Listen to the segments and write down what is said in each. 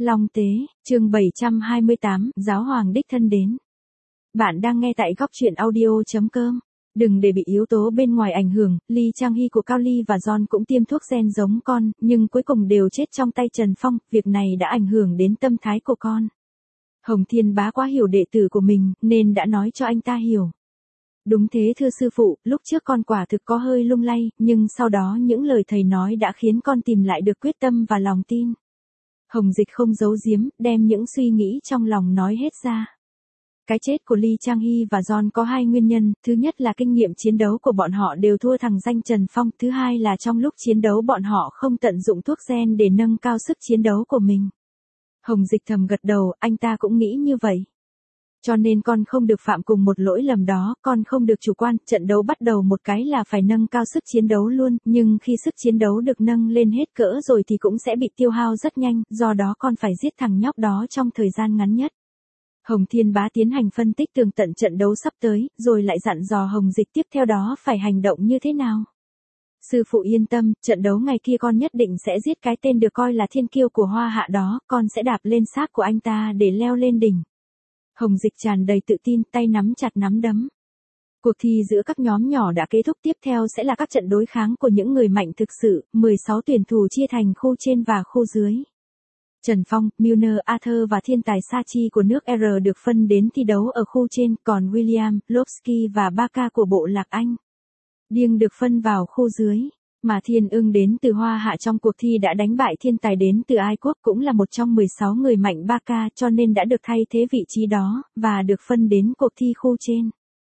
Long Tế, chương 728, Giáo Hoàng đích thân đến. Bạn đang nghe tại góc truyện audio.com. Đừng để bị yếu tố bên ngoài ảnh hưởng, Lee Chang-hee của Cao Ly và John cũng tiêm thuốc gen giống con, nhưng cuối cùng đều chết trong tay Trần Phong, việc này đã ảnh hưởng đến tâm thái của con. Hồng Thiên Bá quá hiểu đệ tử của mình, nên đã nói cho anh ta hiểu. Đúng thế thưa sư phụ, lúc trước con quả thực có hơi lung lay, nhưng sau đó những lời thầy nói đã khiến con tìm lại được quyết tâm và lòng tin. Hồng Dịch không giấu giếm, đem những suy nghĩ trong lòng nói hết ra. Cái chết của Lee Chang-hee và John có hai nguyên nhân, thứ nhất là kinh nghiệm chiến đấu của bọn họ đều thua thằng danh Trần Phong, thứ hai là trong lúc chiến đấu bọn họ không tận dụng thuốc gen để nâng cao sức chiến đấu của mình. Hồng Dịch thầm gật đầu, anh ta cũng nghĩ như vậy. Cho nên con không được phạm cùng một lỗi lầm đó, con không được chủ quan, trận đấu bắt đầu một cái là phải nâng cao sức chiến đấu luôn, nhưng khi sức chiến đấu được nâng lên hết cỡ rồi thì cũng sẽ bị tiêu hao rất nhanh, do đó con phải giết thằng nhóc đó trong thời gian ngắn nhất. Hồng Thiên Bá tiến hành phân tích tường tận trận đấu sắp tới, rồi lại dặn dò Hồng Dịch tiếp theo đó phải hành động như thế nào. Sư phụ yên tâm, trận đấu ngày kia con nhất định sẽ giết cái tên được coi là thiên kiêu của Hoa Hạ đó, con sẽ đạp lên xác của anh ta để leo lên đỉnh. Hồng Dịch tràn đầy tự tin, tay nắm chặt nắm đấm. Cuộc thi giữa các nhóm nhỏ đã kết thúc, tiếp theo sẽ là các trận đối kháng của những người mạnh thực sự, 16 tuyển thủ chia thành khu trên và khu dưới. Trần Phong, Milner, Arthur và thiên tài Sachi của nước R được phân đến thi đấu ở khu trên, còn William, Lobsky và Baka của bộ Lạc Anh Điêng được phân vào khu dưới. Mà Thiên Ưng đến từ Hoa Hạ trong cuộc thi đã đánh bại thiên tài đến từ Ai Quốc, cũng là một trong 16 người mạnh Baka, cho nên đã được thay thế vị trí đó, và được phân đến cuộc thi khu trên.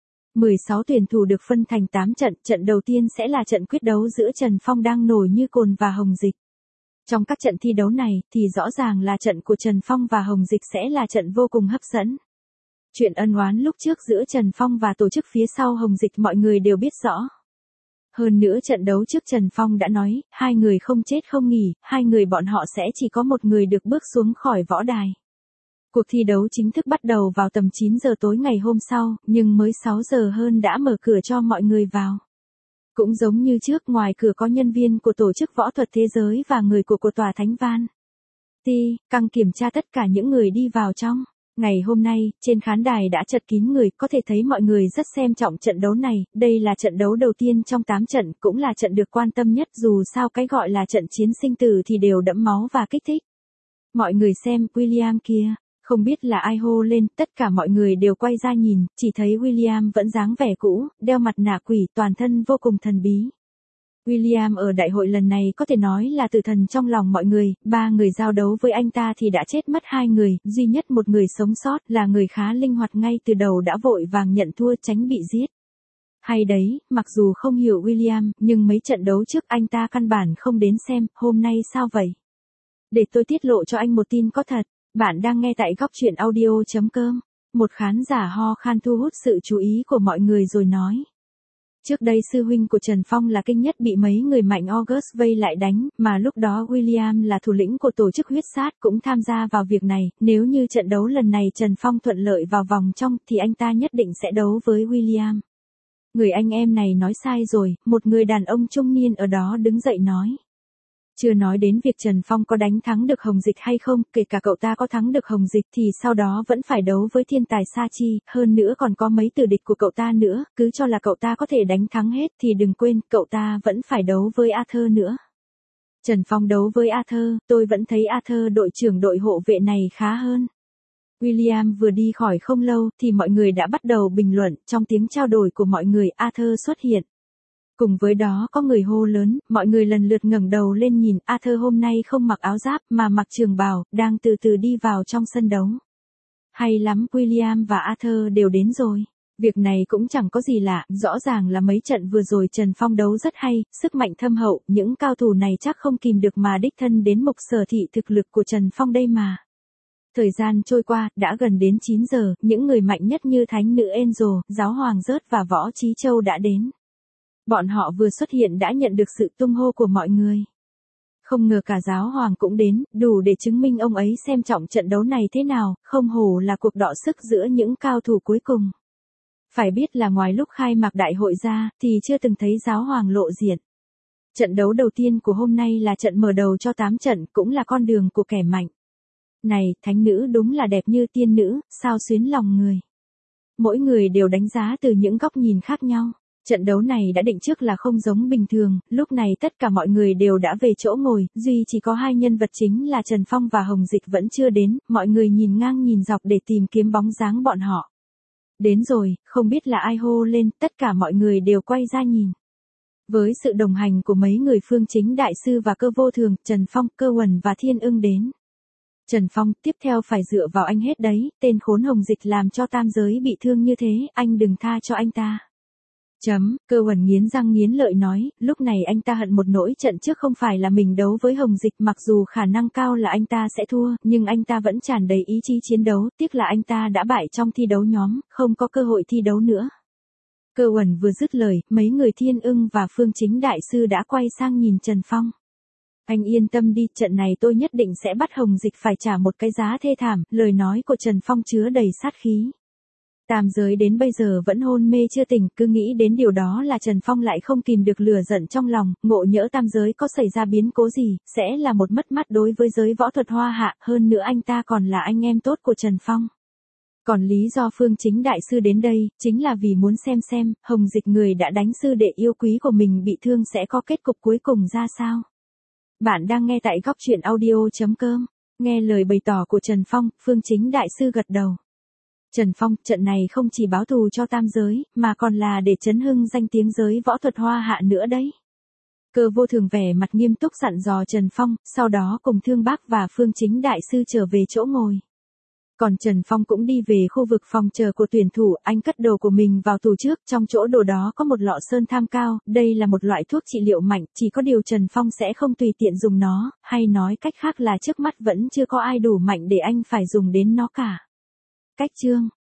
16 tuyển thủ được phân thành 8 trận, trận đầu tiên sẽ là trận quyết đấu giữa Trần Phong đang nổi như cồn và Hồng Dịch. Trong các trận thi đấu này, thì rõ ràng là trận của Trần Phong và Hồng Dịch sẽ là trận vô cùng hấp dẫn. Chuyện ân oán lúc trước giữa Trần Phong và tổ chức phía sau Hồng Dịch mọi người đều biết rõ. Hơn nữa trận đấu trước Trần Phong đã nói, hai người không chết không nghỉ, hai người bọn họ sẽ chỉ có một người được bước xuống khỏi võ đài. Cuộc thi đấu chính thức bắt đầu vào tầm 9 giờ tối ngày hôm sau, nhưng mới 6 giờ hơn đã mở cửa cho mọi người vào. Cũng giống như trước, ngoài cửa có nhân viên của tổ chức võ thuật thế giới và người của tòa Thánh Van Căng kiểm tra tất cả những người đi vào trong. Ngày hôm nay, trên khán đài đã chật kín người, có thể thấy mọi người rất xem trọng trận đấu này, đây là trận đấu đầu tiên trong 8 trận, cũng là trận được quan tâm nhất, dù sao cái gọi là trận chiến sinh tử thì đều đẫm máu và kích thích. Mọi người xem, William kia, không biết là ai hô lên, tất cả mọi người đều quay ra nhìn, chỉ thấy William vẫn dáng vẻ cũ, đeo mặt nạ quỷ, toàn thân vô cùng thần bí. William ở đại hội lần này có thể nói là tử thần trong lòng mọi người, 3 người giao đấu với anh ta thì đã chết mất 2 người, duy nhất một người sống sót là người khá linh hoạt ngay từ đầu đã vội vàng nhận thua tránh bị giết. Hay đấy, mặc dù không hiểu William, nhưng mấy trận đấu trước anh ta căn bản không đến xem, hôm nay sao vậy? Để tôi tiết lộ cho anh một tin có thật, bạn đang nghe tại góc truyện audio.com. Một khán giả ho khan thu hút sự chú ý của mọi người rồi nói. Trước đây sư huynh của Trần Phong là kinh nhất bị mấy người mạnh August vây lại đánh, mà lúc đó William là thủ lĩnh của tổ chức huyết sát cũng tham gia vào việc này, nếu như trận đấu lần này Trần Phong thuận lợi vào vòng trong thì anh ta nhất định sẽ đấu với William. Người anh em này nói sai rồi, một người đàn ông trung niên ở đó đứng dậy nói. Chưa nói đến việc Trần Phong có đánh thắng được Hồng Dịch hay không, kể cả cậu ta có thắng được Hồng Dịch thì sau đó vẫn phải đấu với thiên tài Sachi, hơn nữa còn có mấy tử địch của cậu ta nữa, cứ cho là cậu ta có thể đánh thắng hết thì đừng quên, cậu ta vẫn phải đấu với Arthur nữa. Trần Phong đấu với Arthur, tôi vẫn thấy Arthur đội trưởng đội hộ vệ này khá hơn. William vừa đi khỏi không lâu thì mọi người đã bắt đầu bình luận, trong tiếng trao đổi của mọi người Arthur xuất hiện. Cùng với đó có người hô lớn, mọi người lần lượt ngẩng đầu lên nhìn, Arthur hôm nay không mặc áo giáp mà mặc trường bào, đang từ từ đi vào trong sân đấu. Hay lắm, William và Arthur đều đến rồi. Việc này cũng chẳng có gì lạ, rõ ràng là mấy trận vừa rồi Trần Phong đấu rất hay, sức mạnh thâm hậu, những cao thủ này chắc không kìm được mà đích thân đến mục sở thị thực lực của Trần Phong đây mà. Thời gian trôi qua, đã gần đến 9 giờ, những người mạnh nhất như Thánh nữ Angel, Giáo hoàng Rớt và Võ Trí Châu đã đến. Bọn họ vừa xuất hiện đã nhận được sự tung hô của mọi người. Không ngờ cả Giáo hoàng cũng đến, đủ để chứng minh ông ấy xem trọng trận đấu này thế nào, không hổ là cuộc đọ sức giữa những cao thủ cuối cùng. Phải biết là ngoài lúc khai mạc đại hội ra, thì chưa từng thấy Giáo hoàng lộ diện. Trận đấu đầu tiên của hôm nay là trận mở đầu cho 8 trận, cũng là con đường của kẻ mạnh. Này, thánh nữ đúng là đẹp như tiên nữ, sao xuyến lòng người. Mỗi người đều đánh giá từ những góc nhìn khác nhau. Trận đấu này đã định trước là không giống bình thường, lúc này tất cả mọi người đều đã về chỗ ngồi, duy chỉ có hai nhân vật chính là Trần Phong và Hồng Dịch vẫn chưa đến, mọi người nhìn ngang nhìn dọc để tìm kiếm bóng dáng bọn họ. Đến rồi, không biết là ai hô lên, tất cả mọi người đều quay ra nhìn. Với sự đồng hành của mấy người Phương Chính Đại Sư và Cơ Vô Thường, Trần Phong, Cơ Uẩn và Thiên Ưng đến. Trần Phong, tiếp theo phải dựa vào anh hết đấy, tên khốn Hồng Dịch làm cho tam giới bị thương như thế, anh đừng tha cho anh ta. Cơ Uẩn nghiến răng nghiến lợi nói, lúc này anh ta hận một nỗi trận trước không phải là mình đấu với Hồng Dịch, mặc dù khả năng cao là anh ta sẽ thua, nhưng anh ta vẫn tràn đầy ý chí chiến đấu, tiếc là anh ta đã bại trong thi đấu nhóm, không có cơ hội thi đấu nữa. Cơ Uẩn vừa dứt lời, mấy người Thiên Ưng và Phương Chính Đại Sư đã quay sang nhìn Trần Phong. Anh yên tâm đi, trận này tôi nhất định sẽ bắt Hồng Dịch phải trả một cái giá thê thảm, lời nói của Trần Phong chứa đầy sát khí. Tam giới đến bây giờ vẫn hôn mê chưa tỉnh, cứ nghĩ đến điều đó là Trần Phong lại không kìm được lửa giận trong lòng, ngộ nhỡ tam giới có xảy ra biến cố gì, sẽ là một mất mát đối với giới võ thuật Hoa Hạ, hơn nữa anh ta còn là anh em tốt của Trần Phong. Còn lý do Phương Chính Đại Sư đến đây, chính là vì muốn xem, Hồng Dịch người đã đánh sư đệ yêu quý của mình bị thương sẽ có kết cục cuối cùng ra sao. Bạn đang nghe tại góc truyện audio.com, nghe lời bày tỏ của Trần Phong, Phương Chính Đại Sư gật đầu. Trần Phong, trận này không chỉ báo thù cho tam giới, mà còn là để chấn hưng danh tiếng giới võ thuật Hoa Hạ nữa đấy. Cơ Vô Thường vẻ mặt nghiêm túc dặn dò Trần Phong, sau đó cùng Thương Bác và Phương Chính Đại Sư trở về chỗ ngồi. Còn Trần Phong cũng đi về khu vực phòng chờ của tuyển thủ, anh cất đồ của mình vào tủ trước, trong chỗ đồ đó có một lọ sơn tham cao, đây là một loại thuốc trị liệu mạnh, chỉ có điều Trần Phong sẽ không tùy tiện dùng nó, hay nói cách khác là trước mắt vẫn chưa có ai đủ mạnh để anh phải dùng đến nó cả. Cách chương